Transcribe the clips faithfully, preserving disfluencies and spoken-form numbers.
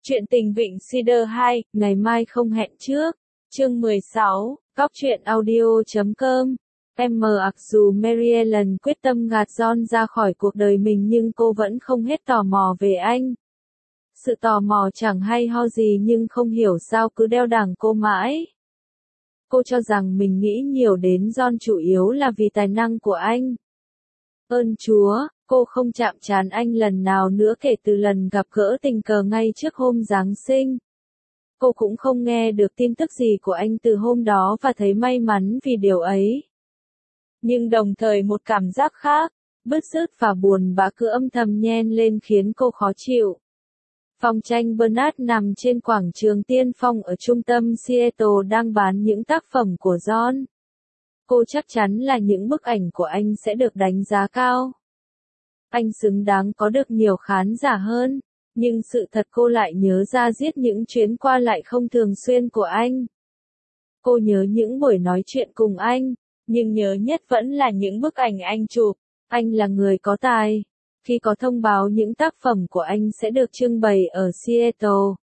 Chuyện tình Vịnh Cedar hai, ngày mai không hẹn trước. Chương mười sáu, Cóc truyện audio chấm com. Em mặc dù Mary Ellen quyết tâm gạt John ra khỏi cuộc đời mình nhưng cô vẫn không hết tò mò về anh. Sự tò mò chẳng hay ho gì nhưng không hiểu sao cứ đeo đẳng cô mãi. Cô cho rằng mình nghĩ nhiều đến John chủ yếu là vì tài năng của anh. Ơn Chúa, cô không chạm trán anh lần nào nữa kể từ lần gặp gỡ tình cờ ngay trước hôm Giáng sinh. Cô cũng không nghe được tin tức gì của anh từ hôm đó và thấy may mắn vì điều ấy. Nhưng đồng thời một cảm giác khác, bứt rứt và buồn bã cứ âm thầm nhen lên khiến cô khó chịu. Phòng tranh Bernard nằm trên quảng trường Tiên Phong ở trung tâm Seattle đang bán những tác phẩm của John. Cô chắc chắn là những bức ảnh của anh sẽ được đánh giá cao. Anh xứng đáng có được nhiều khán giả hơn, nhưng sự thật cô lại nhớ ra giết những chuyến qua lại không thường xuyên của anh. Cô nhớ những buổi nói chuyện cùng anh, nhưng nhớ nhất vẫn là những bức ảnh anh chụp. Anh là người có tài. Khi có thông báo những tác phẩm của anh sẽ được trưng bày ở Seattle,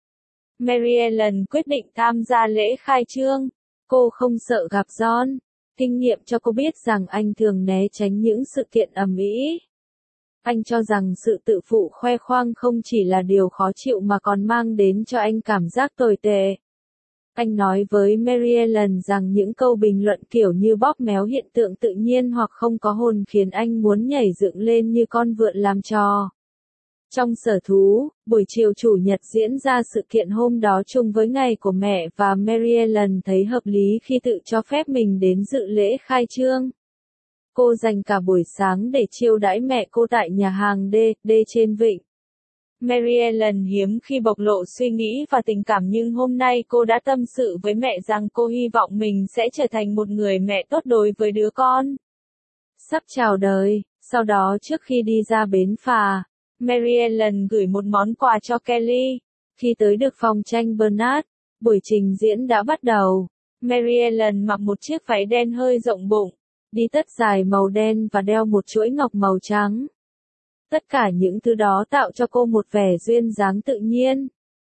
Mary Ellen quyết định tham gia lễ khai trương. Cô không sợ gặp John. Kinh nghiệm cho cô biết rằng anh thường né tránh những sự kiện ầm ĩ. Anh cho rằng sự tự phụ khoe khoang không chỉ là điều khó chịu mà còn mang đến cho anh cảm giác tồi tệ. Anh nói với Mary Ellen rằng những câu bình luận kiểu như bóp méo hiện tượng tự nhiên hoặc không có hồn khiến anh muốn nhảy dựng lên như con vượn làm trò. Trong sở thú, buổi chiều chủ nhật diễn ra sự kiện hôm đó chung với ngày của mẹ và Mary Ellen thấy hợp lý khi tự cho phép mình đến dự lễ khai trương. Cô dành cả buổi sáng để chiêu đãi mẹ cô tại nhà hàng D, D trên vịnh. Mary Ellen hiếm khi bộc lộ suy nghĩ và tình cảm nhưng hôm nay cô đã tâm sự với mẹ rằng cô hy vọng mình sẽ trở thành một người mẹ tốt đối với đứa con sắp chào đời. Sau đó trước khi đi ra bến phà, Mary Ellen gửi một món quà cho Kelly. Khi tới được phòng tranh Bernard, buổi trình diễn đã bắt đầu. Mary Ellen mặc một chiếc váy đen hơi rộng bụng, đi tất dài màu đen và đeo một chuỗi ngọc màu trắng. Tất cả những thứ đó tạo cho cô một vẻ duyên dáng tự nhiên.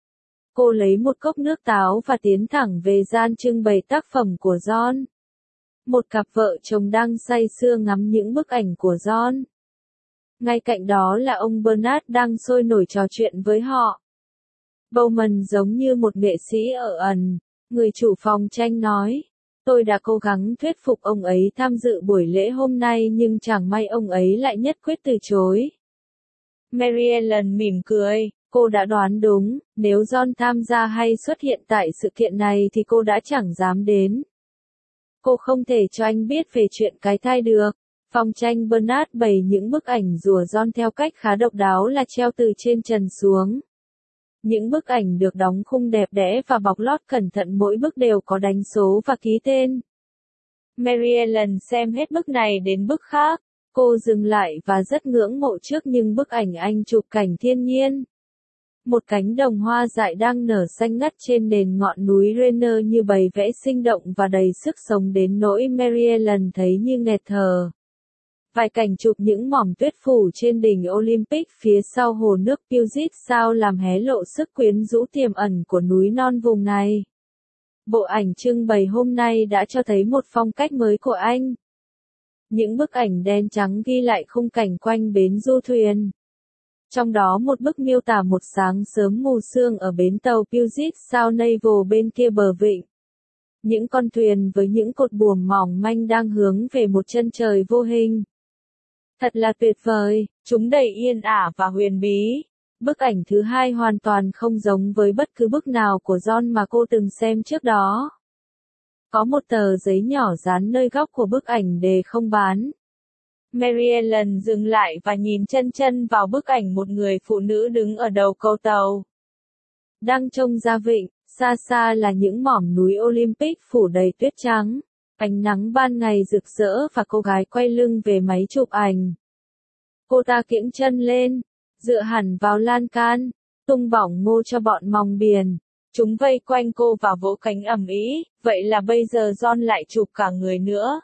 Cô lấy một cốc nước táo và tiến thẳng về gian trưng bày tác phẩm của John. Một cặp vợ chồng đang say sưa ngắm những bức ảnh của John. Ngay cạnh đó là ông Bernard đang sôi nổi trò chuyện với họ. Bowman giống như một nghệ sĩ ở ẩn, người chủ phòng tranh nói. Tôi đã cố gắng thuyết phục ông ấy tham dự buổi lễ hôm nay nhưng chẳng may ông ấy lại nhất quyết từ chối. Mary Ellen mỉm cười, cô đã đoán đúng, nếu John tham gia hay xuất hiện tại sự kiện này thì cô đã chẳng dám đến. Cô không thể cho anh biết về chuyện cái thai được. Phòng tranh Bernard bày những bức ảnh rùa John theo cách khá độc đáo là treo từ trên trần xuống. Những bức ảnh được đóng khung đẹp đẽ và bọc lót cẩn thận, mỗi bức đều có đánh số và ký tên. Mary Ellen xem hết bức này đến bức khác. Cô dừng lại và rất ngưỡng mộ trước những bức ảnh anh chụp cảnh thiên nhiên. Một cánh đồng hoa dại đang nở xanh ngắt trên nền ngọn núi Rainier như bày vẽ sinh động và đầy sức sống đến nỗi Mary Ellen thấy như nghẹt thở. Vài cảnh chụp những mỏm tuyết phủ trên đỉnh Olympic phía sau hồ nước Puget Sound làm hé lộ sức quyến rũ tiềm ẩn của núi non vùng này. Bộ ảnh trưng bày hôm nay đã cho thấy một phong cách mới của anh. Những bức ảnh đen trắng ghi lại khung cảnh quanh bến du thuyền. Trong đó một bức miêu tả một sáng sớm mù sương ở bến tàu Puget Sound Naval bên kia bờ vịnh. Những con thuyền với những cột buồm mỏng manh đang hướng về một chân trời vô hình. Thật là tuyệt vời, chúng đầy yên ả và huyền bí. Bức ảnh thứ hai hoàn toàn không giống với bất cứ bức nào của John mà cô từng xem trước đó. Có một tờ giấy nhỏ dán nơi góc của bức ảnh đề không bán. Mary Ellen dừng lại và nhìn chân chân vào bức ảnh một người phụ nữ đứng ở đầu cầu tàu. Đang trông ra vịnh, xa xa là những mỏm núi Olympic phủ đầy tuyết trắng. Ánh nắng ban ngày rực rỡ và cô gái quay lưng về máy chụp ảnh. Cô ta kiễng chân lên, dựa hẳn vào lan can, tung bỏng ngô cho bọn mòng biển. Chúng vây quanh cô và vỗ cánh ầm ĩ, vậy là bây giờ John lại chụp cả người nữa.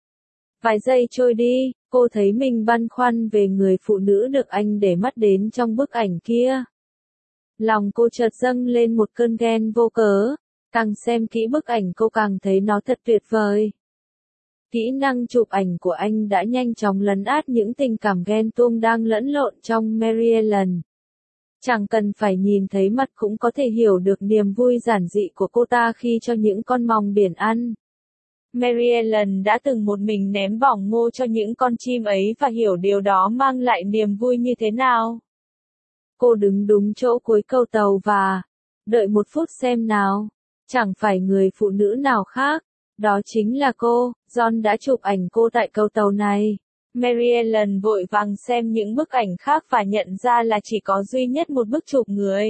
Vài giây trôi đi, cô thấy mình băn khoăn về người phụ nữ được anh để mắt đến trong bức ảnh kia. Lòng cô chợt dâng lên một cơn ghen vô cớ, càng xem kỹ bức ảnh cô càng thấy nó thật tuyệt vời. Kỹ năng chụp ảnh của anh đã nhanh chóng lấn át những tình cảm ghen tuông đang lẫn lộn trong Mary Ellen. Chẳng cần phải nhìn thấy mặt cũng có thể hiểu được niềm vui giản dị của cô ta khi cho những con mòng biển ăn. Mary Ellen đã từng một mình ném bỏng ngô cho những con chim ấy và hiểu điều đó mang lại niềm vui như thế nào. Cô đứng đúng chỗ cuối cầu tàu và đợi một phút xem nào. Chẳng phải người phụ nữ nào khác, đó chính là cô. John đã chụp ảnh cô tại cầu tàu này. Mary Ellen vội vàng xem những bức ảnh khác và nhận ra là chỉ có duy nhất một bức chụp người.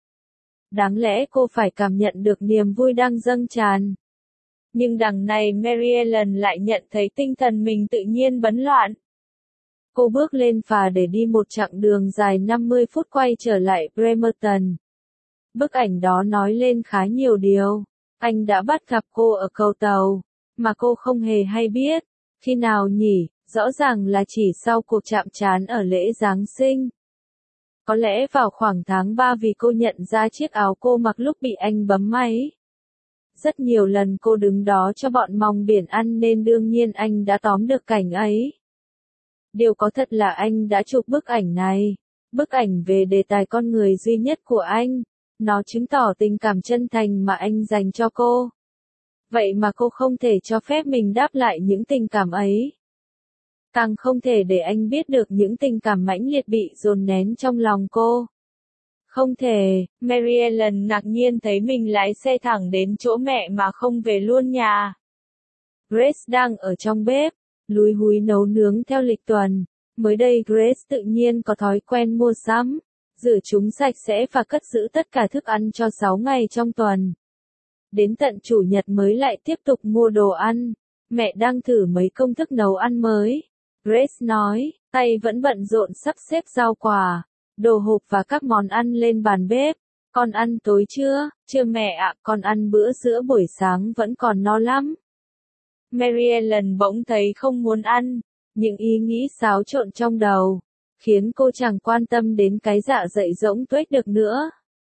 Đáng lẽ cô phải cảm nhận được niềm vui đang dâng tràn. Nhưng đằng này Mary Ellen lại nhận thấy tinh thần mình tự nhiên bấn loạn. Cô bước lên phà để đi một chặng đường dài năm mươi phút quay trở lại Bremerton. Bức ảnh đó nói lên khá nhiều điều. Anh đã bắt gặp cô ở cầu tàu, mà cô không hề hay biết. Khi nào nhỉ? Rõ ràng là chỉ sau cuộc chạm trán ở lễ Giáng sinh. Có lẽ vào khoảng tháng ba vì cô nhận ra chiếc áo cô mặc lúc bị anh bấm máy. Rất nhiều lần cô đứng đó cho bọn mòng biển ăn nên đương nhiên anh đã tóm được cảnh ấy. Điều có thật là anh đã chụp bức ảnh này. Bức ảnh về đề tài con người duy nhất của anh. Nó chứng tỏ tình cảm chân thành mà anh dành cho cô. Vậy mà cô không thể cho phép mình đáp lại những tình cảm ấy. Càng không thể để anh biết được những tình cảm mãnh liệt bị dồn nén trong lòng cô. Không thể, Mary Ellen ngạc nhiên thấy mình lái xe thẳng đến chỗ mẹ mà không về luôn nhà. Grace đang ở trong bếp, lúi húi nấu nướng theo lịch tuần. Mới đây Grace tự nhiên có thói quen mua sắm, rửa chúng sạch sẽ và cất giữ tất cả thức ăn cho sáu ngày trong tuần. Đến tận chủ nhật mới lại tiếp tục mua đồ ăn. Mẹ đang thử mấy công thức nấu ăn mới. Grace nói, tay vẫn bận rộn sắp xếp rau quả, đồ hộp và các món ăn lên bàn bếp. Con ăn tối chưa? Chưa mẹ ạ, con ăn bữa giữa buổi sáng vẫn còn no lắm. Mary Ellen bỗng thấy không muốn ăn. Những ý nghĩ xáo trộn trong đầu, khiến cô chẳng quan tâm đến cái dạ dày rỗng tuếch được nữa.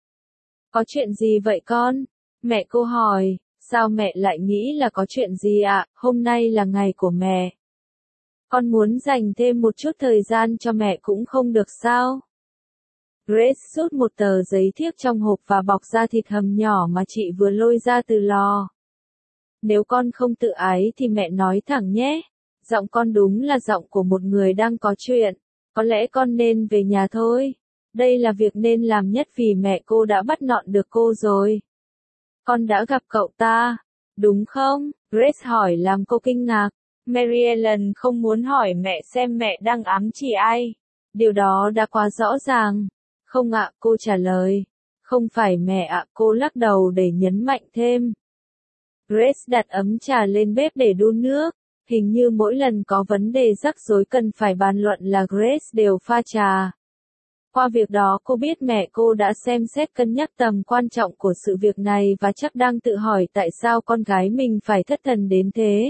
Có chuyện gì vậy con? Mẹ cô hỏi, sao mẹ lại nghĩ là có chuyện gì ạ? À? Hôm nay là ngày của mẹ. Con muốn dành thêm một chút thời gian cho mẹ cũng không được sao? Grace rút một tờ giấy thiếc trong hộp và bọc ra thịt hầm nhỏ mà chị vừa lôi ra từ lò. Nếu con không tự ái thì mẹ nói thẳng nhé. Giọng con đúng là giọng của một người đang có chuyện. Có lẽ con nên về nhà thôi. Đây là việc nên làm nhất vì mẹ cô đã bắt nọn được cô rồi. Con đã gặp cậu ta, đúng không? Grace hỏi làm cô kinh ngạc. Mary Ellen không muốn hỏi mẹ xem mẹ đang ám chỉ ai. Điều đó đã quá rõ ràng. Không ạ, cô trả lời. Không phải mẹ ạ, cô lắc đầu để nhấn mạnh thêm. Grace đặt ấm trà lên bếp để đun nước. Hình như mỗi lần có vấn đề rắc rối cần phải bàn luận là Grace đều pha trà. Qua việc đó cô biết mẹ cô đã xem xét cân nhắc tầm quan trọng của sự việc này và chắc đang tự hỏi tại sao con gái mình phải thất thần đến thế.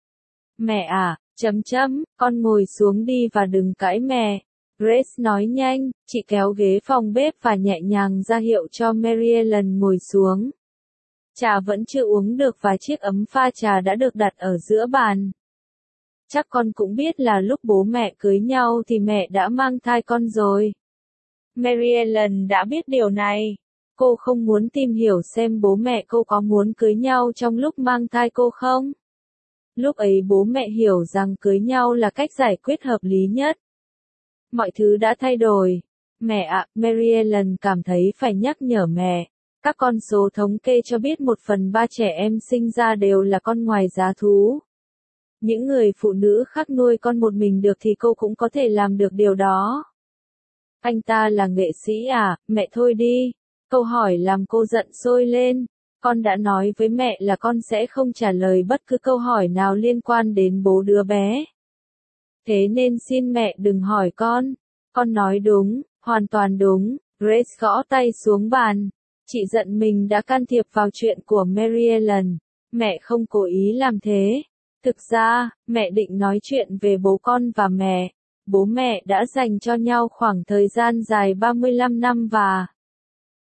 Mẹ à, chấm chấm, con ngồi xuống đi và đừng cãi mẹ. Grace nói nhanh, chị kéo ghế phòng bếp và nhẹ nhàng ra hiệu cho Mary Ellen ngồi xuống. Trà vẫn chưa uống được và chiếc ấm pha trà đã được đặt ở giữa bàn. Chắc con cũng biết là lúc bố mẹ cưới nhau thì mẹ đã mang thai con rồi. Mary Ellen đã biết điều này. Cô không muốn tìm hiểu xem bố mẹ cô có muốn cưới nhau trong lúc mang thai cô không. Lúc ấy bố mẹ hiểu rằng cưới nhau là cách giải quyết hợp lý nhất. Mọi thứ đã thay đổi. Mẹ ạ, Mary Ellen cảm thấy phải nhắc nhở mẹ. Các con số thống kê cho biết một phần ba trẻ em sinh ra đều là con ngoài giá thú. Những người phụ nữ khác nuôi con một mình được thì cô cũng có thể làm được điều đó. Anh ta là nghệ sĩ à, mẹ thôi đi. Câu hỏi làm cô giận sôi lên. Con đã nói với mẹ là con sẽ không trả lời bất cứ câu hỏi nào liên quan đến bố đứa bé. Thế nên xin mẹ đừng hỏi con. Con nói đúng, hoàn toàn đúng. Grace gõ tay xuống bàn. Chị giận mình đã can thiệp vào chuyện của Mary Ellen. Mẹ không cố ý làm thế. Thực ra, mẹ định nói chuyện về bố con và mẹ. Bố mẹ đã dành cho nhau khoảng thời gian dài ba mươi lăm năm và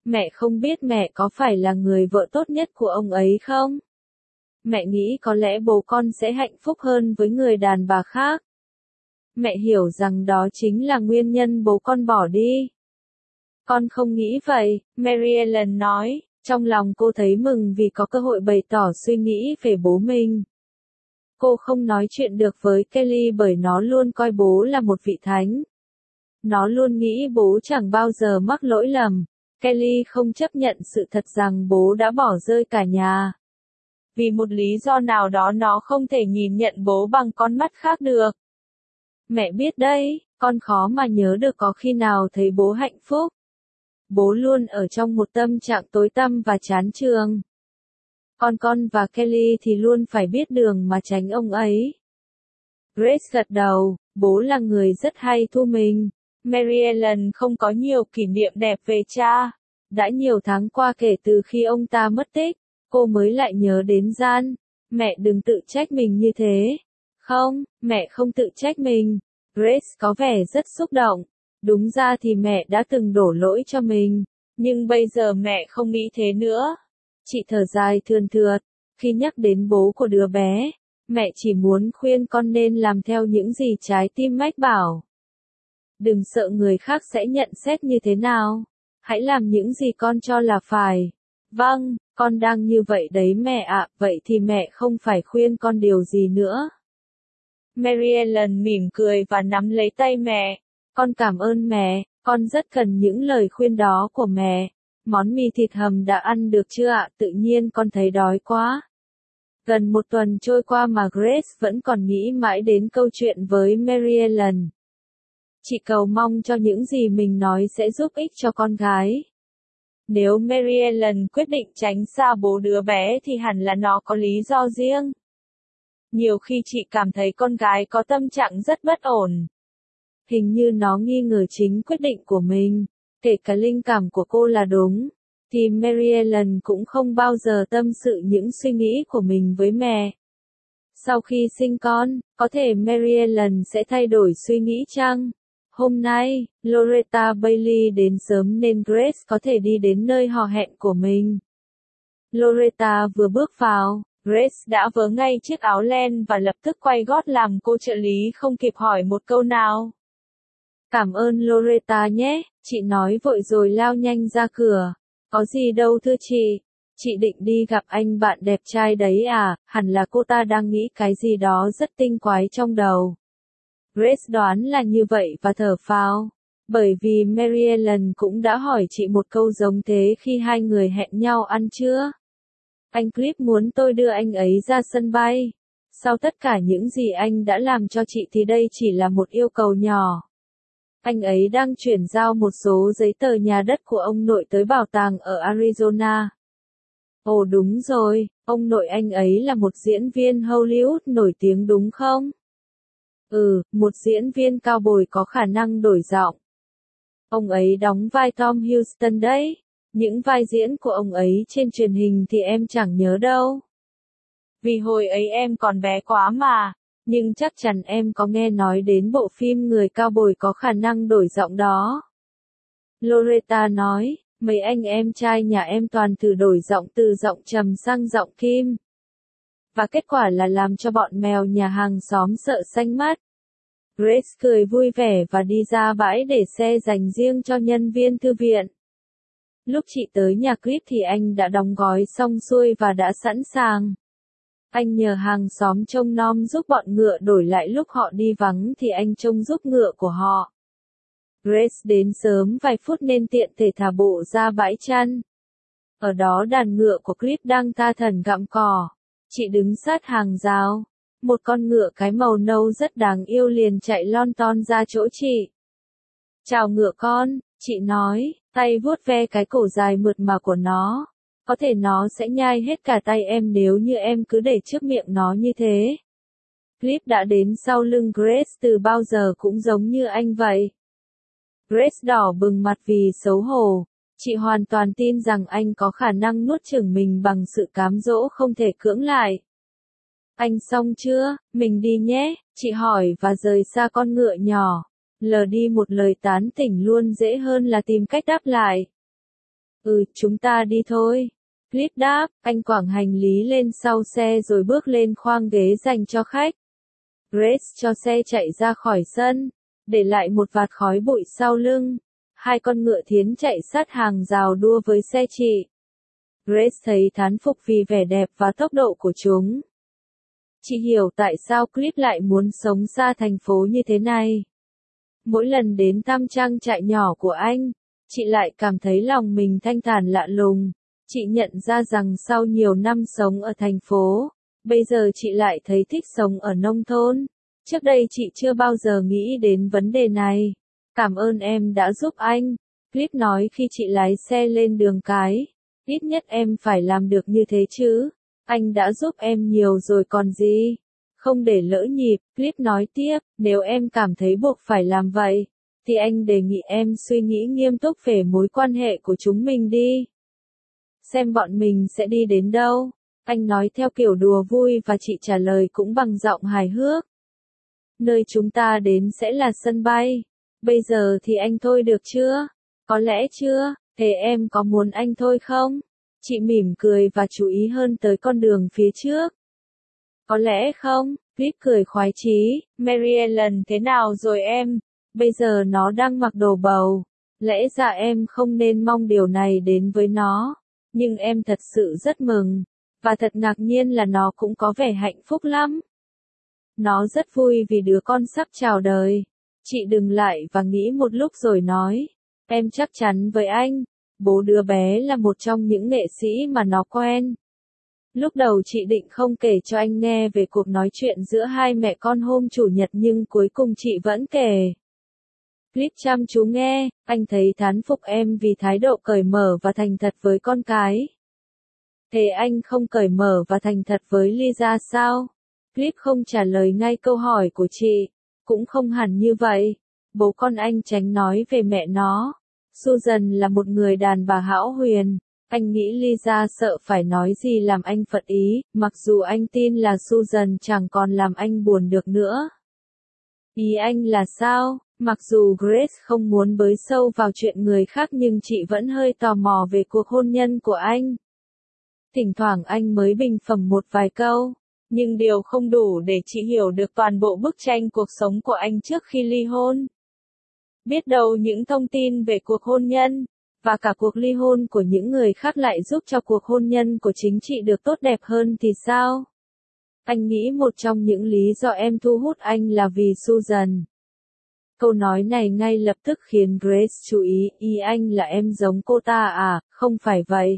Mẹ không biết mẹ có phải là người vợ tốt nhất của ông ấy không? Mẹ nghĩ có lẽ bố con sẽ hạnh phúc hơn với người đàn bà khác. Mẹ hiểu rằng đó chính là nguyên nhân bố con bỏ đi. Con không nghĩ vậy, Mary Ellen nói, trong lòng cô thấy mừng vì có cơ hội bày tỏ suy nghĩ về bố mình. Cô không nói chuyện được với Kelly bởi nó luôn coi bố là một vị thánh. Nó luôn nghĩ bố chẳng bao giờ mắc lỗi lầm. Kelly không chấp nhận sự thật rằng bố đã bỏ rơi cả nhà. Vì một lý do nào đó nó không thể nhìn nhận bố bằng con mắt khác được. Mẹ biết đấy, con khó mà nhớ được có khi nào thấy bố hạnh phúc. Bố luôn ở trong một tâm trạng tối tăm và chán chường. Con con và Kelly thì luôn phải biết đường mà tránh ông ấy. Grace gật đầu, bố là người rất hay thu mình. Mary Ellen không có nhiều kỷ niệm đẹp về cha. Đã nhiều tháng qua kể từ khi ông ta mất tích, cô mới lại nhớ đến Jan. Mẹ đừng tự trách mình như thế. Không, mẹ không tự trách mình. Grace có vẻ rất xúc động. Đúng ra thì mẹ đã từng đổ lỗi cho mình. Nhưng bây giờ mẹ không nghĩ thế nữa. Chị thở dài thườn thượt. Khi nhắc đến bố của đứa bé, mẹ chỉ muốn khuyên con nên làm theo những gì trái tim mách bảo. Đừng sợ người khác sẽ nhận xét như thế nào. Hãy làm những gì con cho là phải. Vâng, con đang như vậy đấy mẹ ạ, vậy thì mẹ không phải khuyên con điều gì nữa. Mary Ellen mỉm cười và nắm lấy tay mẹ. Con cảm ơn mẹ, con rất cần những lời khuyên đó của mẹ. Món mì thịt hầm đã ăn được chưa ạ? Tự nhiên con thấy đói quá. Gần một tuần trôi qua mà Grace vẫn còn nghĩ mãi đến câu chuyện với Mary Ellen. Chị cầu mong cho những gì mình nói sẽ giúp ích cho con gái. Nếu Mary Ellen quyết định tránh xa bố đứa bé thì hẳn là nó có lý do riêng. Nhiều khi chị cảm thấy con gái có tâm trạng rất bất ổn. Hình như nó nghi ngờ chính quyết định của mình, kể cả linh cảm của cô là đúng, thì Mary Ellen cũng không bao giờ tâm sự những suy nghĩ của mình với mẹ. Sau khi sinh con, có thể Mary Ellen sẽ thay đổi suy nghĩ chăng? Hôm nay, Loretta Bailey đến sớm nên Grace có thể đi đến nơi hò hẹn của mình. Loretta vừa bước vào, Grace đã vớ ngay chiếc áo len và lập tức quay gót làm cô trợ lý không kịp hỏi một câu nào. Cảm ơn Loretta nhé, chị nói vội rồi lao nhanh ra cửa. Có gì đâu thưa chị. Chị định đi gặp anh bạn đẹp trai đấy à, hẳn là cô ta đang nghĩ cái gì đó rất tinh quái trong đầu. Grace đoán là như vậy và thở phào. Bởi vì Mary Ellen cũng đã hỏi chị một câu giống thế khi hai người hẹn nhau ăn trưa. Anh Cliff muốn tôi đưa anh ấy ra sân bay. Sau tất cả những gì anh đã làm cho chị thì đây chỉ là một yêu cầu nhỏ. Anh ấy đang chuyển giao một số giấy tờ nhà đất của ông nội tới bảo tàng ở Arizona. Ồ đúng rồi, ông nội anh ấy là một diễn viên Hollywood nổi tiếng đúng không? Ừ, một diễn viên cao bồi có khả năng đổi giọng. Ông ấy đóng vai Tom Houston đấy. Những vai diễn của ông ấy trên truyền hình thì em chẳng nhớ đâu. Vì hồi ấy em còn bé quá mà. Nhưng chắc chắn em có nghe nói đến bộ phim người cao bồi có khả năng đổi giọng đó. Loretta nói, mấy anh em trai nhà em toàn thử đổi giọng từ giọng trầm sang giọng kim. Và kết quả là làm cho bọn mèo nhà hàng xóm sợ xanh mắt. Grace cười vui vẻ và đi ra bãi để xe dành riêng cho nhân viên thư viện. Lúc chị tới nhà Cliff thì anh đã đóng gói xong xuôi và đã sẵn sàng. Anh nhờ hàng xóm trông nom giúp bọn ngựa đổi lại lúc họ đi vắng thì anh trông giúp ngựa của họ. Grace đến sớm vài phút nên tiện thể thả bộ ra bãi chăn. Ở đó đàn ngựa của Cliff đang tha thẩn gặm cỏ. Chị đứng sát hàng rào. Một con ngựa cái màu nâu rất đáng yêu liền chạy lon ton ra chỗ chị. Chào ngựa con, chị nói, tay vuốt ve cái cổ dài mượt mà của nó. Có thể nó sẽ nhai hết cả tay em nếu như em cứ để trước miệng nó như thế. Cliff đã đến sau lưng Grace từ bao giờ cũng giống như anh vậy. Grace đỏ bừng mặt vì xấu hổ. Chị hoàn toàn tin rằng anh có khả năng nuốt chửng mình bằng sự cám dỗ không thể cưỡng lại. Anh xong chưa, mình đi nhé, chị hỏi và rời xa con ngựa nhỏ. Lờ đi một lời tán tỉnh luôn dễ hơn là tìm cách đáp lại. Ừ, chúng ta đi thôi. Cliff đáp, anh quẳng hành lý lên sau xe rồi bước lên khoang ghế dành cho khách. Grace cho xe chạy ra khỏi sân, để lại một vạt khói bụi sau lưng. Hai con ngựa thiến chạy sát hàng rào đua với xe chị. Grace thấy thán phục vì vẻ đẹp và tốc độ của chúng. Chị hiểu tại sao Cliff lại muốn sống xa thành phố như thế này. Mỗi lần đến thăm trang trại nhỏ của anh, chị lại cảm thấy lòng mình thanh thản lạ lùng. Chị nhận ra rằng sau nhiều năm sống ở thành phố, bây giờ chị lại thấy thích sống ở nông thôn. Trước đây chị chưa bao giờ nghĩ đến vấn đề này. Cảm ơn em đã giúp anh, Cliff nói khi chị lái xe lên đường cái. Ít nhất em phải làm được như thế chứ. Anh đã giúp em nhiều rồi còn gì. Không để lỡ nhịp, Cliff nói tiếp, nếu em cảm thấy buộc phải làm vậy, thì anh đề nghị em suy nghĩ nghiêm túc về mối quan hệ của chúng mình đi. Xem bọn mình sẽ đi đến đâu. Anh nói theo kiểu đùa vui và chị trả lời cũng bằng giọng hài hước. Nơi chúng ta đến sẽ là sân bay. Bây giờ thì anh thôi được chưa? Có lẽ chưa, thế em có muốn anh thôi không? Chị mỉm cười và chú ý hơn tới con đường phía trước. Có lẽ không, Cliff cười khoái chí. Mary Ellen thế nào rồi em? Bây giờ nó đang mặc đồ bầu. Lẽ ra em không nên mong điều này đến với nó. Nhưng em thật sự rất mừng. Và thật ngạc nhiên là nó cũng có vẻ hạnh phúc lắm. Nó rất vui vì đứa con sắp chào đời. Chị dừng lại và nghĩ một lúc rồi nói. Em chắc chắn với anh, bố đứa bé là một trong những nghệ sĩ mà nó quen. Lúc đầu chị định không kể cho anh nghe về cuộc nói chuyện giữa hai mẹ con hôm Chủ nhật nhưng cuối cùng chị vẫn kể. Cliff chăm chú nghe, anh thấy thán phục em vì thái độ cởi mở và thành thật với con cái. Thế anh không cởi mở và thành thật với Lisa sao? Cliff không trả lời ngay câu hỏi của chị. Cũng không hẳn như vậy. Bố con anh tránh nói về mẹ nó. Susan là một người đàn bà hão huyền. Anh nghĩ Lisa sợ phải nói gì làm anh phật ý, mặc dù anh tin là Susan chẳng còn làm anh buồn được nữa. Ý anh là sao? Mặc dù Grace không muốn bới sâu vào chuyện người khác nhưng chị vẫn hơi tò mò về cuộc hôn nhân của anh. Thỉnh thoảng anh mới bình phẩm một vài câu, nhưng điều không đủ để chị hiểu được toàn bộ bức tranh cuộc sống của anh trước khi ly hôn. Biết đâu những thông tin về cuộc hôn nhân, và cả cuộc ly hôn của những người khác lại giúp cho cuộc hôn nhân của chính chị được tốt đẹp hơn thì sao? Anh nghĩ một trong những lý do em thu hút anh là vì Susan. Câu nói này ngay lập tức khiến Grace chú ý, ý anh là em giống cô ta à, không phải vậy.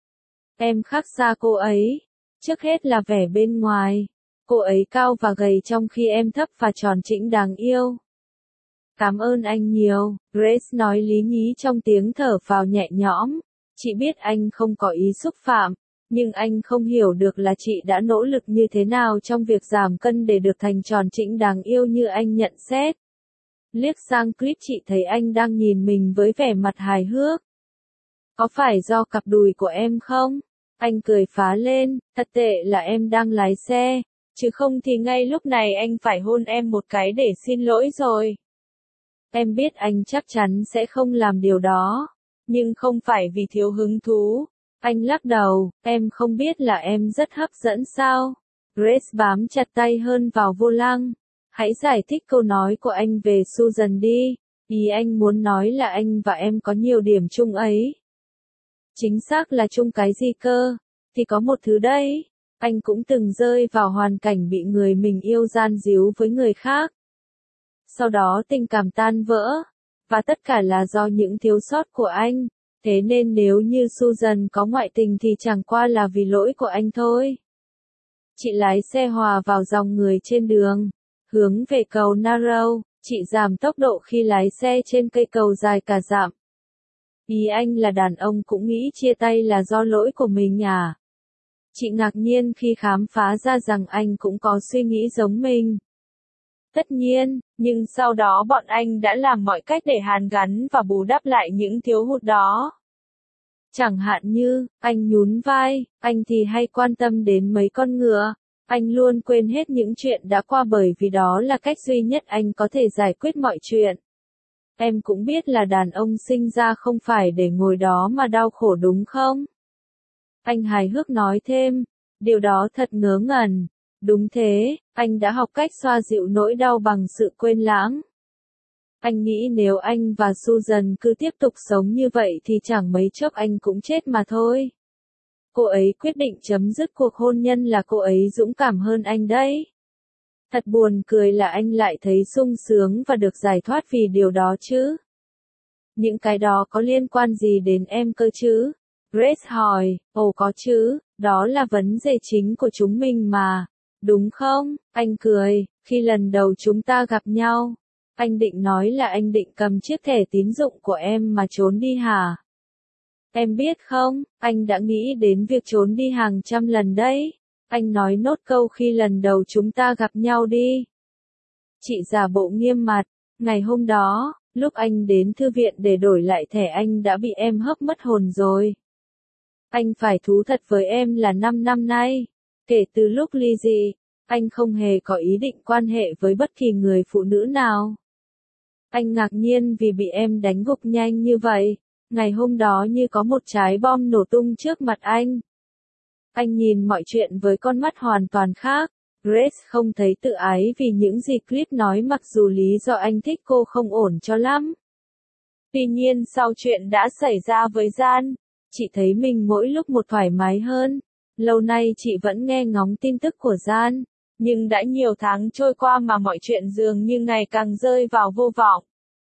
Em khác xa cô ấy. Trước hết là vẻ bên ngoài. Cô ấy cao và gầy trong khi em thấp và tròn trĩnh đáng yêu. Cảm ơn anh nhiều, Grace nói lý nhí trong tiếng thở phào nhẹ nhõm. Chị biết anh không có ý xúc phạm, nhưng anh không hiểu được là chị đã nỗ lực như thế nào trong việc giảm cân để được thành tròn trĩnh đáng yêu như anh nhận xét. Liếc sang Cliff chị thấy anh đang nhìn mình với vẻ mặt hài hước. Có phải do cặp đùi của em không? Anh cười phá lên, thật tệ là em đang lái xe, chứ không thì ngay lúc này anh phải hôn em một cái để xin lỗi rồi. Em biết anh chắc chắn sẽ không làm điều đó, nhưng không phải vì thiếu hứng thú. Anh lắc đầu, em không biết là em rất hấp dẫn sao? Grace bám chặt tay hơn vào vô lăng. Hãy giải thích câu nói của anh về Susan đi. Ý anh muốn nói là anh và em có nhiều điểm chung ấy. Chính xác là chung cái gì cơ? Thì có một thứ đấy. Anh cũng từng rơi vào hoàn cảnh bị người mình yêu gian díu với người khác. Sau đó tình cảm tan vỡ. Và tất cả là do những thiếu sót của anh. Thế nên nếu như Susan có ngoại tình thì chẳng qua là vì lỗi của anh thôi. Chị lái xe hòa vào dòng người trên đường. Hướng về cầu Narrow, chị giảm tốc độ khi lái xe trên cây cầu dài cả dặm. Ý anh là đàn ông cũng nghĩ chia tay là do lỗi của mình à? Chị ngạc nhiên khi khám phá ra rằng anh cũng có suy nghĩ giống mình. Tất nhiên, nhưng sau đó bọn anh đã làm mọi cách để hàn gắn và bù đắp lại những thiếu hụt đó. Chẳng hạn như, anh nhún vai, anh thì hay quan tâm đến mấy con ngựa. Anh luôn quên hết những chuyện đã qua bởi vì đó là cách duy nhất anh có thể giải quyết mọi chuyện. Em cũng biết là đàn ông sinh ra không phải để ngồi đó mà đau khổ đúng không? Anh hài hước nói thêm, điều đó thật ngớ ngẩn. Đúng thế, anh đã học cách xoa dịu nỗi đau bằng sự quên lãng. Anh nghĩ nếu anh và Susan cứ tiếp tục sống như vậy thì chẳng mấy chốc anh cũng chết mà thôi. Cô ấy quyết định chấm dứt cuộc hôn nhân là cô ấy dũng cảm hơn anh đấy. Thật buồn cười là anh lại thấy sung sướng và được giải thoát vì điều đó chứ. Những cái đó có liên quan gì đến em cơ chứ? Grace hỏi, ồ có chứ, đó là vấn đề chính của chúng mình mà, đúng không? Anh cười, khi lần đầu chúng ta gặp nhau, anh định nói là anh định cầm chiếc thẻ tín dụng của em mà trốn đi hả? Em biết không, anh đã nghĩ đến việc trốn đi hàng trăm lần đấy. Anh nói nốt câu khi lần đầu chúng ta gặp nhau đi. Chị giả bộ nghiêm mặt, ngày hôm đó, lúc anh đến thư viện để đổi lại thẻ anh đã bị em hấp mất hồn rồi. Anh phải thú thật với em là năm năm nay, kể từ lúc ly dị, anh không hề có ý định quan hệ với bất kỳ người phụ nữ nào. Anh ngạc nhiên vì bị em đánh gục nhanh như vậy, ngày hôm đó như có một trái bom nổ tung trước mặt anh. Anh nhìn mọi chuyện với con mắt hoàn toàn khác. Grace không thấy tự ái vì những gì Cliff nói mặc dù lý do anh thích cô không ổn cho lắm. Tuy nhiên sau chuyện đã xảy ra với Gian, chị thấy mình mỗi lúc một thoải mái hơn. Lâu nay chị vẫn nghe ngóng tin tức của Gian, nhưng đã nhiều tháng trôi qua mà mọi chuyện dường như ngày càng rơi vào vô vọng.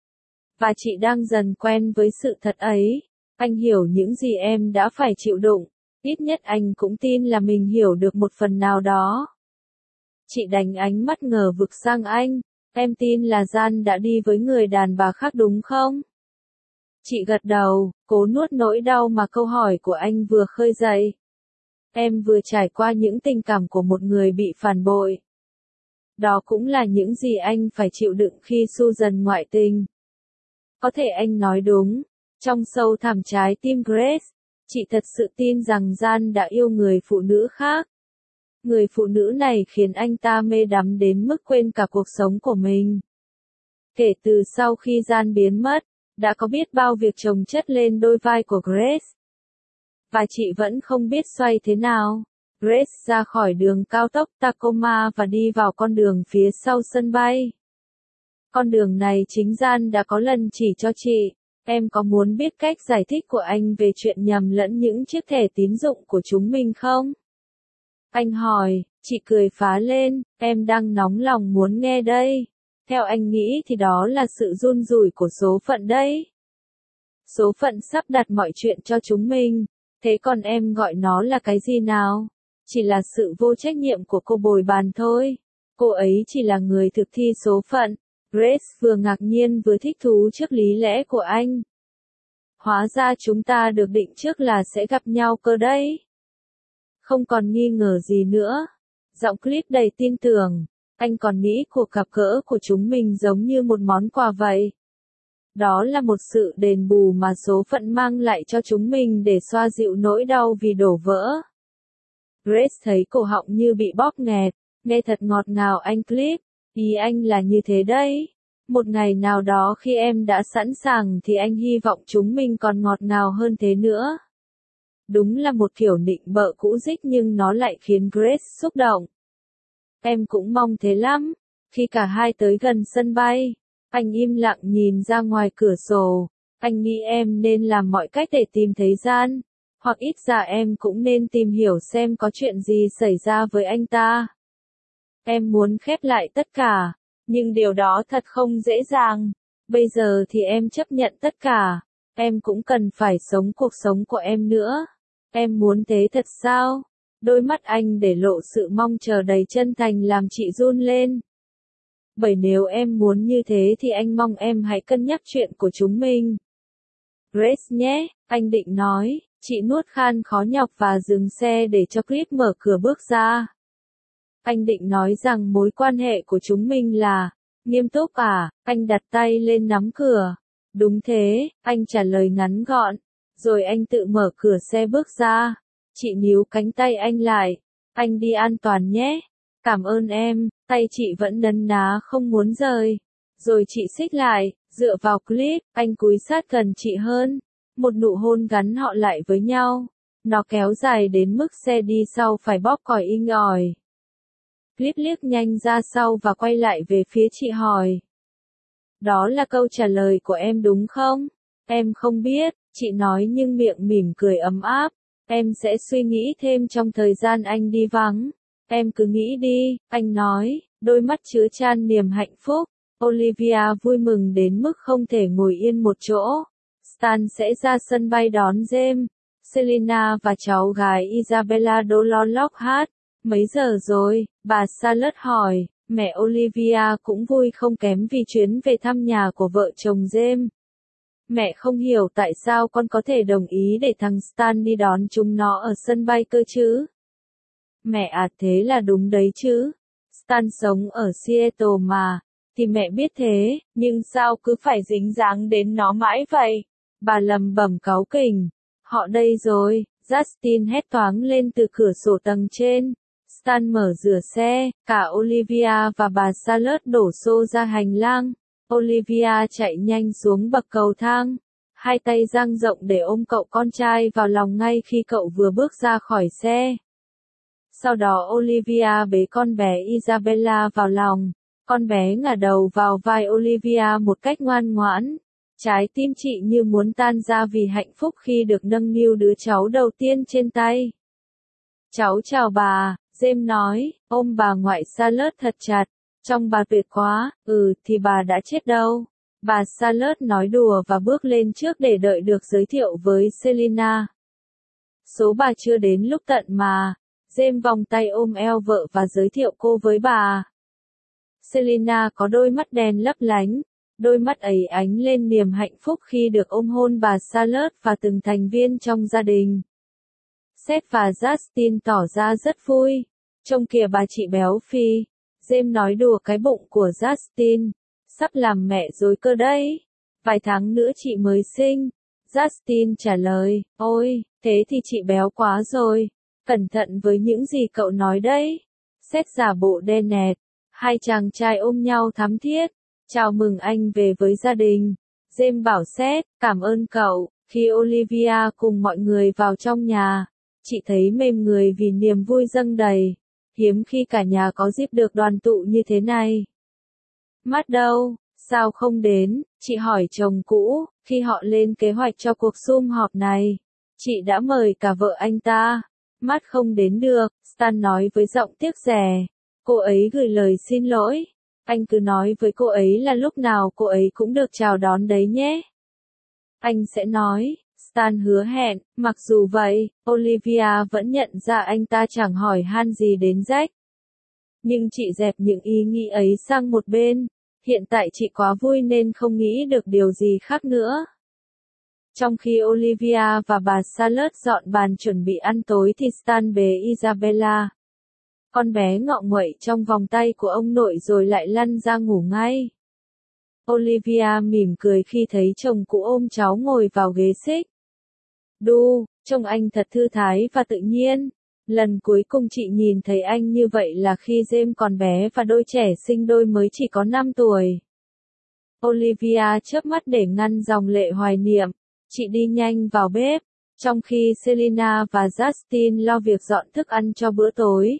Và chị đang dần quen với sự thật ấy. Anh hiểu những gì em đã phải chịu đựng, ít nhất anh cũng tin là mình hiểu được một phần nào đó. Chị đánh ánh mắt ngờ vực sang anh, em tin là Gian đã đi với người đàn bà khác đúng không? Chị gật đầu, cố nuốt nỗi đau mà câu hỏi của anh vừa khơi dậy. Em vừa trải qua những tình cảm của một người bị phản bội. Đó cũng là những gì anh phải chịu đựng khi Susan ngoại tình. Có thể anh nói đúng, trong sâu thẳm trái tim Grace, chị thật sự tin rằng Gian đã yêu người phụ nữ khác. Người phụ nữ này khiến anh ta mê đắm đến mức quên cả cuộc sống của mình. Kể từ sau khi Gian biến mất, đã có biết bao việc chồng chất lên đôi vai của Grace. Và chị vẫn không biết xoay thế nào. Grace ra khỏi đường cao tốc Tacoma và đi vào con đường phía sau sân bay. Con đường này chính Gian đã có lần chỉ cho chị. Em có muốn biết cách giải thích của anh về chuyện nhầm lẫn những chiếc thẻ tín dụng của chúng mình không? Anh hỏi, chị cười phá lên, em đang nóng lòng muốn nghe đây. Theo anh nghĩ thì đó là sự run rủi của số phận đấy. Số phận sắp đặt mọi chuyện cho chúng mình, thế còn em gọi nó là cái gì nào? Chỉ là sự vô trách nhiệm của cô bồi bàn thôi. Cô ấy chỉ là người thực thi số phận. Grace vừa ngạc nhiên vừa thích thú trước lý lẽ của anh. Hóa ra chúng ta được định trước là sẽ gặp nhau cơ đấy. Không còn nghi ngờ gì nữa. Giọng Cliff đầy tin tưởng. Anh còn nghĩ cuộc gặp gỡ của chúng mình giống như một món quà vậy. Đó là một sự đền bù mà số phận mang lại cho chúng mình để xoa dịu nỗi đau vì đổ vỡ. Grace thấy cổ họng như bị bóp nghẹt. Nghe thật ngọt ngào anh Cliff. Ý anh là như thế đấy. Một ngày nào đó khi em đã sẵn sàng thì anh hy vọng chúng mình còn ngọt ngào hơn thế nữa. Đúng là một kiểu nịnh bợ cũ dích nhưng nó lại khiến Grace xúc động. Em cũng mong thế lắm. Khi cả hai tới gần sân bay, anh im lặng nhìn ra ngoài cửa sổ. Anh nghĩ em nên làm mọi cách để tìm thấy Gian. Hoặc ít ra em cũng nên tìm hiểu xem có chuyện gì xảy ra với anh ta. Em muốn khép lại tất cả, nhưng điều đó thật không dễ dàng. Bây giờ thì em chấp nhận tất cả. Em cũng cần phải sống cuộc sống của em nữa. Em muốn thế thật sao? Đôi mắt anh để lộ sự mong chờ đầy chân thành làm chị run lên. Bởi nếu em muốn như thế thì anh mong em hãy cân nhắc chuyện của chúng mình. Grace nhé, anh định nói, chị nuốt khan khó nhọc và dừng xe để cho Cliff mở cửa bước ra. Anh định nói rằng mối quan hệ của chúng mình là, nghiêm túc à, anh đặt tay lên nắm cửa. Đúng thế, anh trả lời ngắn gọn. Rồi anh tự mở cửa xe bước ra. Chị níu cánh tay anh lại. Anh đi an toàn nhé. Cảm ơn em, tay chị vẫn nấn ná không muốn rời. Rồi chị xích lại, Dựa vào clip, anh cúi sát gần chị hơn. Một nụ hôn gắn họ lại với nhau. Nó kéo dài đến mức xe đi sau phải bóp còi inh ỏi. Clip liếc nhanh ra sau và quay lại về phía chị hỏi. Đó là câu trả lời của em đúng không? Em không biết, chị nói nhưng miệng mỉm cười ấm áp. Em sẽ suy nghĩ thêm trong thời gian anh đi vắng. Em cứ nghĩ đi, anh nói, đôi mắt chứa chan niềm hạnh phúc. Olivia vui mừng đến mức không thể ngồi yên một chỗ. Stan sẽ ra sân bay đón James, Selena và cháu gái Isabella Dolores Lockhart. Mấy giờ rồi? Bà Charlotte hỏi. Mẹ Olivia cũng vui không kém vì chuyến về thăm nhà của vợ chồng James. Mẹ không hiểu tại sao con có thể đồng ý để thằng Stan đi đón chúng nó ở sân bay cơ chứ? Mẹ à, thế là đúng đấy chứ. Stan sống ở Seattle mà. Thì mẹ biết thế, nhưng sao cứ phải dính dáng đến nó mãi vậy? Bà lầm bẩm cáu kỉnh. Họ đây rồi, Justin hét toáng lên từ cửa sổ tầng trên. Stan mở rửa xe, cả Olivia và bà Charlotte đổ xô ra hành lang. Olivia chạy nhanh xuống bậc cầu thang, hai tay dang rộng để ôm cậu con trai vào lòng ngay khi cậu vừa bước ra khỏi xe. Sau đó Olivia bế con bé Isabella vào lòng, con bé ngả đầu vào vai Olivia một cách ngoan ngoãn. Trái tim chị như muốn tan ra vì hạnh phúc khi được nâng niu đứa cháu đầu tiên trên tay. Cháu chào bà, James nói, ôm bà ngoại Charlotte thật chặt. Trông bà tuyệt quá, ừ thì bà đã chết đâu. Bà Charlotte nói đùa và bước lên trước để đợi được giới thiệu với Selena. Số bà chưa đến lúc tận mà. James vòng tay ôm eo vợ và giới thiệu cô với bà. Selena có đôi mắt đen lấp lánh. Đôi mắt ấy ánh lên niềm hạnh phúc khi được ôm hôn bà Charlotte và từng thành viên trong gia đình. Seth và Justin tỏ ra rất vui. Trông kìa bà chị béo phi. James nói đùa cái bụng của Justin. Sắp làm mẹ rồi cơ đấy. Vài tháng nữa chị mới sinh. Justin trả lời, ôi, thế thì chị béo quá rồi. Cẩn thận với những gì cậu nói đấy. Seth giả bộ đen nẹt. Hai chàng trai ôm nhau thắm thiết. Chào mừng anh về với gia đình. James bảo Seth, cảm ơn cậu. Khi Olivia cùng mọi người vào trong nhà, chị thấy mềm người vì niềm vui dâng đầy. Hiếm khi cả nhà có dịp được đoàn tụ như thế này. Matt đâu? Sao không đến? Chị hỏi chồng cũ, khi họ lên kế hoạch cho cuộc sum họp này. Chị đã mời cả vợ anh ta. Matt không đến được, Stan nói với giọng tiếc rẻ. Cô ấy gửi lời xin lỗi. Anh cứ nói với cô ấy là lúc nào cô ấy cũng được chào đón đấy nhé. Anh sẽ nói. Stan hứa hẹn, mặc dù vậy, Olivia vẫn nhận ra anh ta chẳng hỏi han gì đến Jack. Nhưng chị dẹp những ý nghĩ ấy sang một bên, hiện tại chị quá vui nên không nghĩ được điều gì khác nữa. Trong khi Olivia và bà Charlotte dọn bàn chuẩn bị ăn tối thì Stan bế Isabella. Con bé ngọ nguậy trong vòng tay của ông nội rồi lại lăn ra ngủ ngay. Olivia mỉm cười khi thấy chồng cũ ôm cháu ngồi vào ghế xích. Đu, trông anh thật thư thái và tự nhiên. Lần cuối cùng chị nhìn thấy anh như vậy là khi James còn bé và đôi trẻ sinh đôi mới chỉ có năm tuổi. Olivia chớp mắt để ngăn dòng lệ hoài niệm. Chị đi nhanh vào bếp, trong khi Selena và Justin lo việc dọn thức ăn cho bữa tối.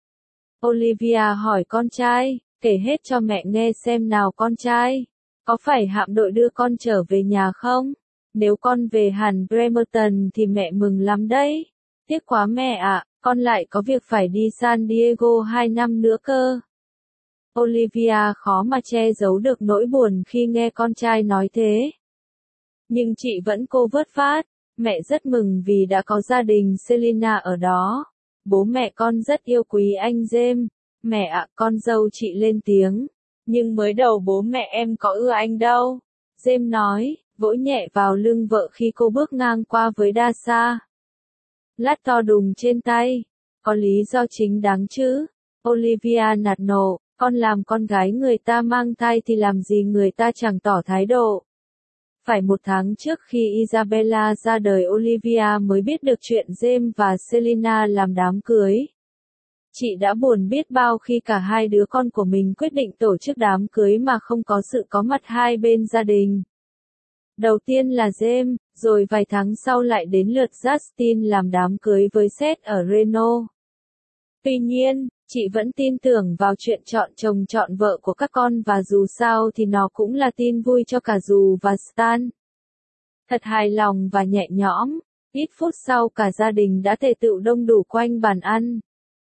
Olivia hỏi con trai, kể hết cho mẹ nghe xem nào con trai. Có phải hạm đội đưa con trở về nhà không? Nếu con về hẳn Bremerton thì mẹ mừng lắm đấy. Tiếc quá mẹ ạ, con lại có việc phải đi San Diego hai năm nữa cơ. Olivia khó mà che giấu được nỗi buồn khi nghe con trai nói thế. Nhưng chị vẫn cố vớt vát. Mẹ rất mừng vì đã có gia đình Selena ở đó. Bố mẹ con rất yêu quý anh James. Mẹ ạ, con dâu chị lên tiếng. Nhưng mới đầu bố mẹ em có ưa anh đâu. James nói, vỗ nhẹ vào lưng vợ khi cô bước ngang qua với Dasha. Lát to đùng trên tay. Có lý do chính đáng chứ. Olivia nạt nổ, con làm con gái người ta mang thai thì làm gì người ta chẳng tỏ thái độ. Phải một tháng trước khi Isabella ra đời Olivia mới biết được chuyện James và Selena làm đám cưới. Chị đã buồn biết bao khi cả hai đứa con của mình quyết định tổ chức đám cưới mà không có sự có mặt hai bên gia đình. Đầu tiên là James, rồi vài tháng sau lại đến lượt Justin làm đám cưới với Seth ở Reno. Tuy nhiên, chị vẫn tin tưởng vào chuyện chọn chồng chọn vợ của các con và dù sao thì nó cũng là tin vui cho cả Dù và Stan. Thật hài lòng và nhẹ nhõm, ít phút sau cả gia đình đã tề tựu đông đủ quanh bàn ăn.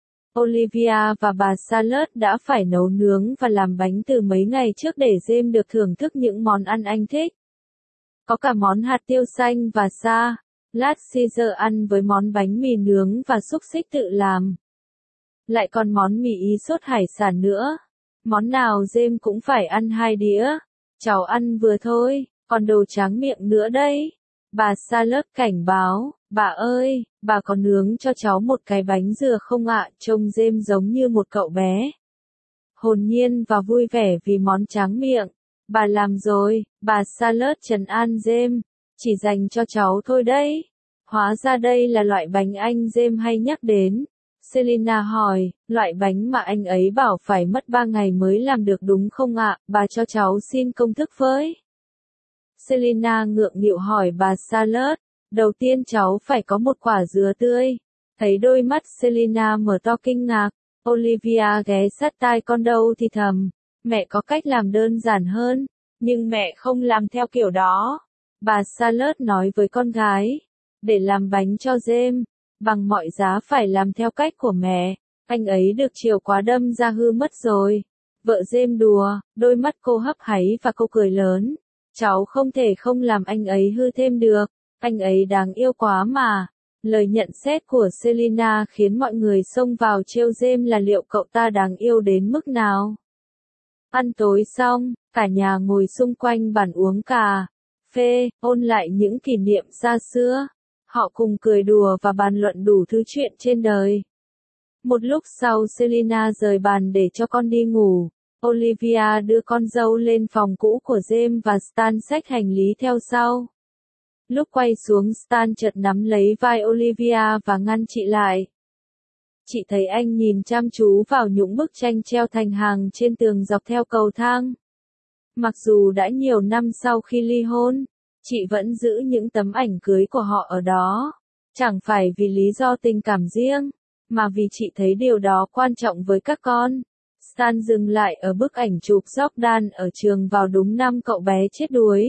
Olivia và bà Charlotte đã phải nấu nướng và làm bánh từ mấy ngày trước để James được thưởng thức những món ăn anh thích. Có cả món hạt tiêu xanh và sa, lát Caesar ăn với món bánh mì nướng và xúc xích tự làm. Lại còn món mì ý sốt hải sản nữa. Món nào James cũng phải ăn hai đĩa. Cháu ăn vừa thôi, còn đồ tráng miệng nữa đấy. Bà Charlotte cảnh báo, bà ơi, bà có nướng cho cháu một cái bánh dừa không ạ? Trông James giống như một cậu bé hồn nhiên và vui vẻ vì món tráng miệng. Bà làm rồi, bà Charlotte trấn an James, chỉ dành cho cháu thôi đấy. Hóa ra đây là loại bánh anh James hay nhắc đến. Selina hỏi, loại bánh mà anh ấy bảo phải mất ba ngày mới làm được đúng không ạ? Bà cho cháu xin công thức với. Selina ngượng nghịu hỏi bà Charlotte, đầu tiên cháu phải có một quả dứa tươi. Thấy đôi mắt Selina mở to kinh ngạc, Olivia ghé sát tai con dâu thì thầm, mẹ có cách làm đơn giản hơn, nhưng mẹ không làm theo kiểu đó. Bà Charlotte nói với con gái, để làm bánh cho James, bằng mọi giá phải làm theo cách của mẹ, anh ấy được chiều quá đâm ra hư mất rồi. Vợ James đùa, đôi mắt cô hấp háy và cô cười lớn, cháu không thể không làm anh ấy hư thêm được, anh ấy đáng yêu quá mà. Lời nhận xét của Selina khiến mọi người xông vào trêu James là liệu cậu ta đáng yêu đến mức nào. Ăn tối xong, cả nhà ngồi xung quanh bàn uống cà phê, ôn lại những kỷ niệm xa xưa. Họ cùng cười đùa và bàn luận đủ thứ chuyện trên đời. Một lúc sau Selina rời bàn để cho con đi ngủ. Olivia đưa con dâu lên phòng cũ của James và Stan xách hành lý theo sau. Lúc quay xuống Stan chợt nắm lấy vai Olivia và ngăn chị lại. Chị thấy anh nhìn chăm chú vào những bức tranh treo thành hàng trên tường dọc theo cầu thang. Mặc dù đã nhiều năm sau khi ly hôn, chị vẫn giữ những tấm ảnh cưới của họ ở đó. Chẳng phải vì lý do tình cảm riêng, mà vì chị thấy điều đó quan trọng với các con. Stan dừng lại ở bức ảnh chụp Jordan ở trường vào đúng năm cậu bé chết đuối.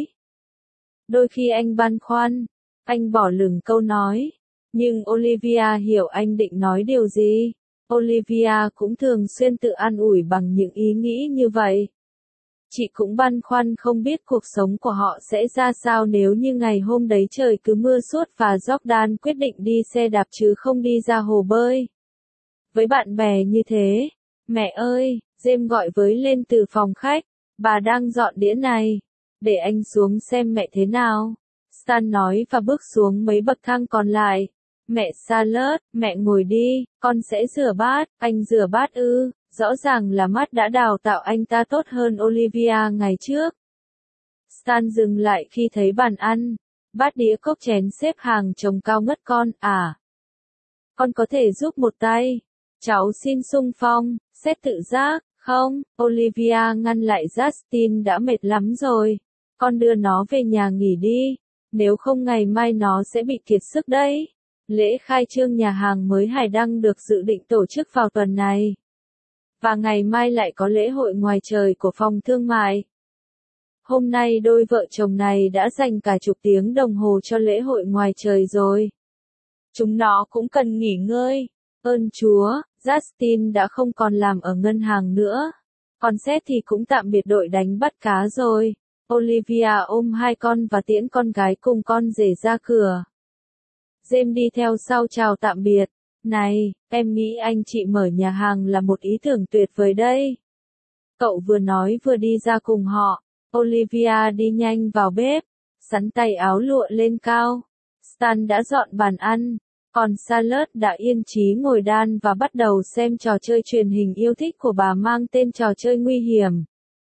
Đôi khi anh băn khoăn, anh bỏ lửng câu nói, nhưng Olivia hiểu anh định nói điều gì. Olivia cũng thường xuyên tự an ủi bằng những ý nghĩ như vậy. Chị cũng băn khoăn không biết cuộc sống của họ sẽ ra sao nếu như ngày hôm đấy trời cứ mưa suốt và Jordan quyết định đi xe đạp chứ không đi ra hồ bơi. Với bạn bè như thế, mẹ ơi, James gọi với lên từ phòng khách, bà đang dọn đĩa này. Để anh xuống xem mẹ thế nào. Stan nói và bước xuống mấy bậc thang còn lại. Mẹ Charlotte, mẹ ngồi đi, con sẽ rửa bát. Anh rửa bát ư, rõ ràng là Matt đã đào tạo anh ta tốt hơn Olivia ngày trước. Stan dừng lại khi thấy bàn ăn, bát đĩa cốc chén xếp hàng chồng cao ngất. Con à, con có thể giúp một tay. Cháu xin xung phong. Seth tự giác, không, Olivia ngăn lại. Justin đã mệt lắm rồi. Con đưa nó về nhà nghỉ đi, nếu không ngày mai nó sẽ bị kiệt sức đấy. Lễ khai trương nhà hàng mới Hải Đăng được dự định tổ chức vào tuần này. Và ngày mai lại có lễ hội ngoài trời của phòng thương mại. Hôm nay đôi vợ chồng này đã dành cả chục tiếng đồng hồ cho lễ hội ngoài trời rồi. Chúng nó cũng cần nghỉ ngơi. Ơn Chúa, Justin đã không còn làm ở ngân hàng nữa. Còn Seth thì cũng tạm biệt đội đánh bắt cá rồi. Olivia ôm hai con và tiễn con gái cùng con rể ra cửa. James đi theo sau chào tạm biệt. Này, em nghĩ anh chị mở nhà hàng là một ý tưởng tuyệt vời đây. Cậu vừa nói vừa đi ra cùng họ. Olivia đi nhanh vào bếp, sắn tay áo lụa lên cao. Stan đã dọn bàn ăn, còn Charlotte đã yên trí ngồi đan và bắt đầu xem trò chơi truyền hình yêu thích của bà mang tên trò chơi nguy hiểm.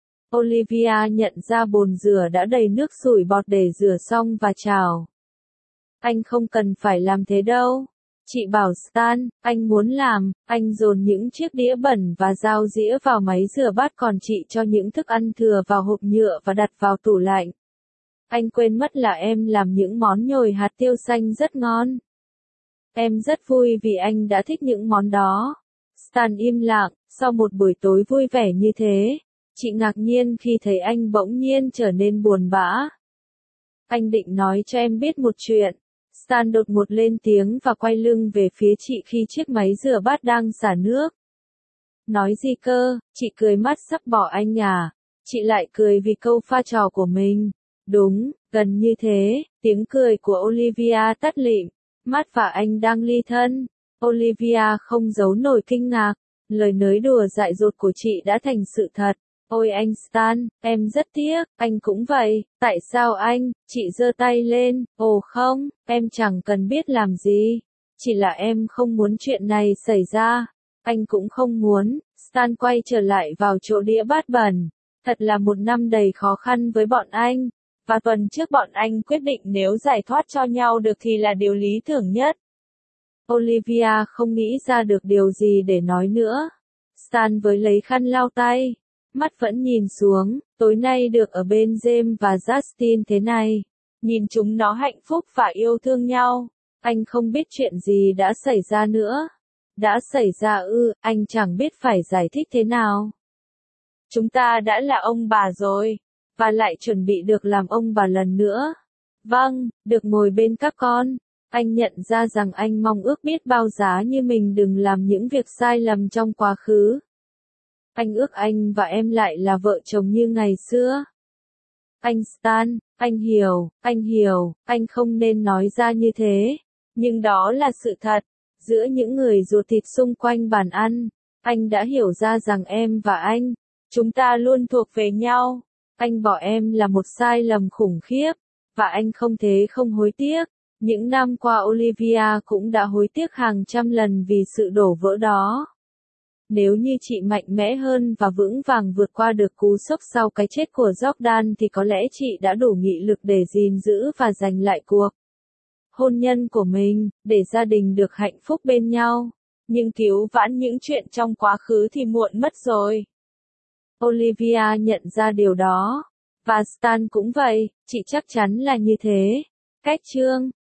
Olivia nhận ra bồn rửa đã đầy nước sủi bọt để rửa xong và chào. Anh không cần phải làm thế đâu. Chị bảo Stan, anh muốn làm, anh dồn những chiếc đĩa bẩn và dao dĩa vào máy rửa bát còn chị cho những thức ăn thừa vào hộp nhựa và đặt vào tủ lạnh. Anh quên mất là em làm những món nhồi hạt tiêu xanh rất ngon. Em rất vui vì anh đã thích những món đó. Stan im lặng, sau một buổi tối vui vẻ như thế. Chị ngạc nhiên khi thấy anh bỗng nhiên trở nên buồn bã. Anh định nói cho em biết một chuyện. Stan đột ngột lên tiếng và quay lưng về phía chị khi chiếc máy rửa bát đang xả nước. Nói gì cơ, chị cười mắt sắp bỏ anh à. Chị lại cười vì câu pha trò của mình. Đúng, gần như thế, tiếng cười của Olivia tắt lịm. Matt và anh đang ly thân. Olivia không giấu nổi kinh ngạc. Lời nới đùa dại dột của chị đã thành sự thật. Ôi anh Stan, em rất tiếc, anh cũng vậy. Tại sao anh? Chị giơ tay lên. Ồ không, em chẳng cần biết làm gì. Chỉ là em không muốn chuyện này xảy ra. Anh cũng không muốn. Stan quay trở lại vào chỗ đĩa bát bẩn. Thật là một năm đầy khó khăn với bọn anh. Và tuần trước bọn anh quyết định nếu giải thoát cho nhau được thì là điều lý tưởng nhất. Olivia không nghĩ ra được điều gì để nói nữa. Stan với lấy khăn lau tay. Mắt vẫn nhìn xuống, tối nay được ở bên James và Justin thế này. Nhìn chúng nó hạnh phúc và yêu thương nhau. Anh không biết chuyện gì đã xảy ra nữa. Đã xảy ra ư, anh chẳng biết phải giải thích thế nào. Chúng ta đã là ông bà rồi. Và lại chuẩn bị được làm ông bà lần nữa. Vâng, được ngồi bên các con. Anh nhận ra rằng anh mong ước biết bao giá như mình đừng làm những việc sai lầm trong quá khứ. Anh ước anh và em lại là vợ chồng như ngày xưa. Anh Stan, anh hiểu, anh hiểu, anh không nên nói ra như thế. Nhưng đó là sự thật. Giữa những người ruột thịt xung quanh bàn ăn, anh đã hiểu ra rằng em và anh, chúng ta luôn thuộc về nhau. Anh bỏ em là một sai lầm khủng khiếp, và anh không thể không hối tiếc. Những năm qua Olivia cũng đã hối tiếc hàng trăm lần vì sự đổ vỡ đó. Nếu như chị mạnh mẽ hơn và vững vàng vượt qua được cú sốc sau cái chết của Jordan thì có lẽ chị đã đủ nghị lực để gìn giữ và giành lại cuộc hôn nhân của mình, để gia đình được hạnh phúc bên nhau. Nhưng cứu vãn những chuyện trong quá khứ thì muộn mất rồi. Olivia nhận ra điều đó. Và Stan cũng vậy, chị chắc chắn là như thế. Cách chương